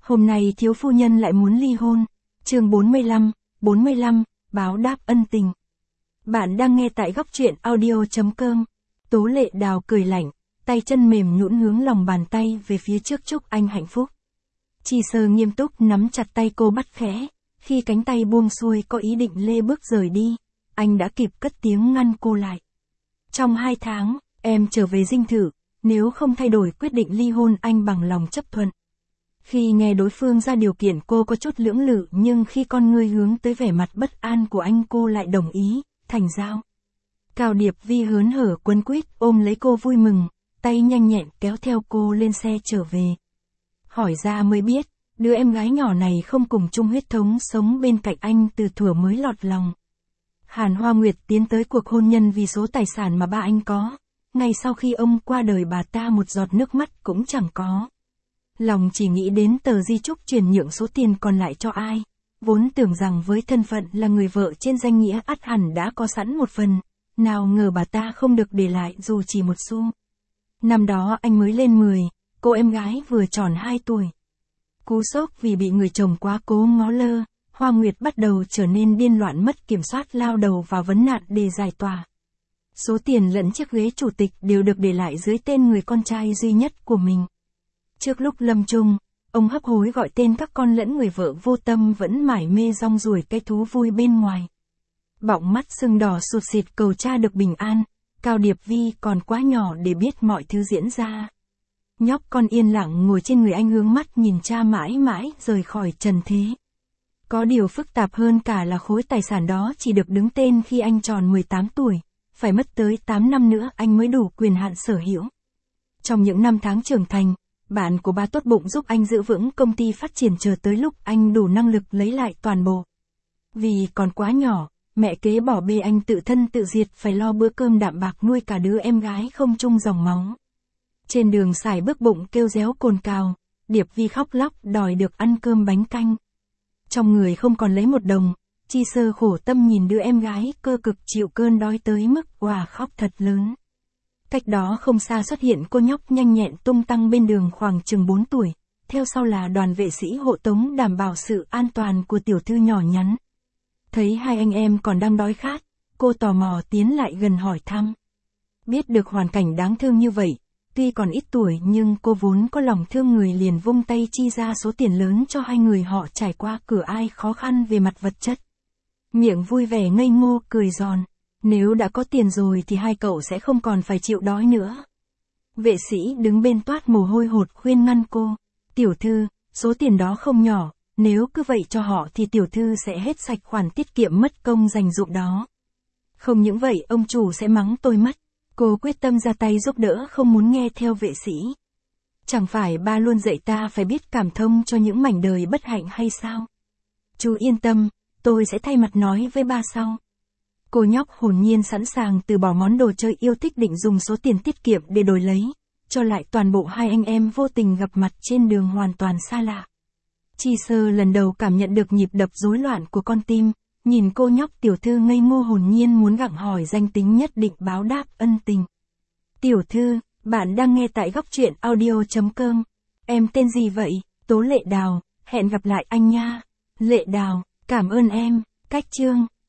Hôm nay thiếu phu nhân lại muốn ly hôn. Chương 45, báo đáp ân tình. Bạn đang nghe tại góc truyện audio.com. Tố Lệ Đào cười lạnh, tay chân mềm nhũn hướng lòng bàn tay về phía trước chúc anh hạnh phúc. Chi Sơ nghiêm túc nắm chặt tay cô bắt khẽ, khi cánh tay buông xuôi có ý định lê bước rời đi, anh đã kịp cất tiếng ngăn cô lại. Trong 2 tháng, em trở về dinh thự, nếu không thay đổi quyết định ly hôn anh bằng lòng chấp thuận. Khi nghe đối phương ra điều kiện cô có chút lưỡng lự, nhưng khi con ngươi hướng tới vẻ mặt bất an của anh cô lại đồng ý, thành giao. Cao Điệp Vi hớn hở quấn quýt ôm lấy cô vui mừng, tay nhanh nhẹn kéo theo cô lên xe trở về. Hỏi ra mới biết, đứa em gái nhỏ này không cùng chung huyết thống sống bên cạnh anh từ thuở mới lọt lòng. Hàn Hoa Nguyệt tiến tới cuộc hôn nhân vì số tài sản mà ba anh có. Ngay sau khi ông qua đời bà ta một giọt nước mắt cũng chẳng có. Lòng chỉ nghĩ đến tờ di chúc chuyển nhượng số tiền còn lại cho ai. Vốn tưởng rằng với thân phận là người vợ trên danh nghĩa ắt hẳn đã có sẵn một phần. Nào ngờ bà ta không được để lại dù chỉ một xu. Năm đó anh mới lên 10, cô em gái vừa tròn 2 tuổi. Cú sốc vì bị người chồng quá cố ngó lơ, Hoa Nguyệt bắt đầu trở nên điên loạn mất kiểm soát, lao đầu vào vấn nạn để giải tỏa. Số tiền lẫn chiếc ghế chủ tịch đều được để lại dưới tên người con trai duy nhất của mình. Trước lúc lâm chung, ông hấp hối gọi tên các con lẫn người vợ vô tâm vẫn mải mê rong ruổi cái thú vui bên ngoài. Bọng mắt sưng đỏ sụt sịt cầu cha được bình an, Cao Điệp Vi còn quá nhỏ để biết mọi thứ diễn ra. Nhóc con yên lặng ngồi trên người anh hướng mắt nhìn cha mãi mãi rời khỏi trần thế. Có điều phức tạp hơn cả là khối tài sản đó chỉ được đứng tên khi anh tròn 18 tuổi, phải mất tới 8 năm nữa anh mới đủ quyền hạn sở hữu. Trong những năm tháng trưởng thành, bạn của ba tốt bụng giúp anh giữ vững công ty phát triển chờ tới lúc anh đủ năng lực lấy lại toàn bộ. Vì còn quá nhỏ, mẹ kế bỏ bê anh tự thân tự diệt phải lo bữa cơm đạm bạc nuôi cả đứa em gái không chung dòng máu. Trên đường sải bước bụng kêu réo cồn cào, Điệp Vi khóc lóc đòi được ăn cơm bánh canh. Trong người không còn lấy một đồng, Chi Sơ khổ tâm nhìn đứa em gái cơ cực chịu cơn đói tới mức òa khóc thật lớn. Cách đó không xa xuất hiện cô nhóc nhanh nhẹn tung tăng bên đường khoảng chừng 4 tuổi, theo sau là đoàn vệ sĩ hộ tống đảm bảo sự an toàn của tiểu thư nhỏ nhắn. Thấy hai anh em còn đang đói khát, cô tò mò tiến lại gần hỏi thăm. Biết được hoàn cảnh đáng thương như vậy, tuy còn ít tuổi nhưng cô vốn có lòng thương người liền vung tay chi ra số tiền lớn cho hai người họ trải qua cửa ai khó khăn về mặt vật chất. Miệng vui vẻ ngây ngô cười giòn, nếu đã có tiền rồi thì hai cậu sẽ không còn phải chịu đói nữa. Vệ sĩ đứng bên toát mồ hôi hột khuyên ngăn cô, tiểu thư, số tiền đó không nhỏ, nếu cứ vậy cho họ thì tiểu thư sẽ hết sạch khoản tiết kiệm mất công dành dụm đó. Không những vậy ông chủ sẽ mắng tôi mất. Cô quyết tâm ra tay giúp đỡ không muốn nghe theo vệ sĩ. Chẳng phải ba luôn dạy ta phải biết cảm thông cho những mảnh đời bất hạnh hay sao? Chú yên tâm, tôi sẽ thay mặt nói với ba sau. Cô nhóc hồn nhiên sẵn sàng từ bỏ món đồ chơi yêu thích định dùng số tiền tiết kiệm để đổi lấy, cho lại toàn bộ hai anh em vô tình gặp mặt trên đường hoàn toàn xa lạ. Chi Sơ lần đầu cảm nhận được nhịp đập rối loạn của con tim. Nhìn cô nhóc tiểu thư ngây ngô hồn nhiên muốn gặng hỏi danh tính nhất định báo đáp ân tình. Tiểu thư, bạn đang nghe tại góc truyện audio.com. Em tên gì vậy? Tố Lệ Đào, hẹn gặp lại anh nha. Lệ Đào, cảm ơn em. Cách chương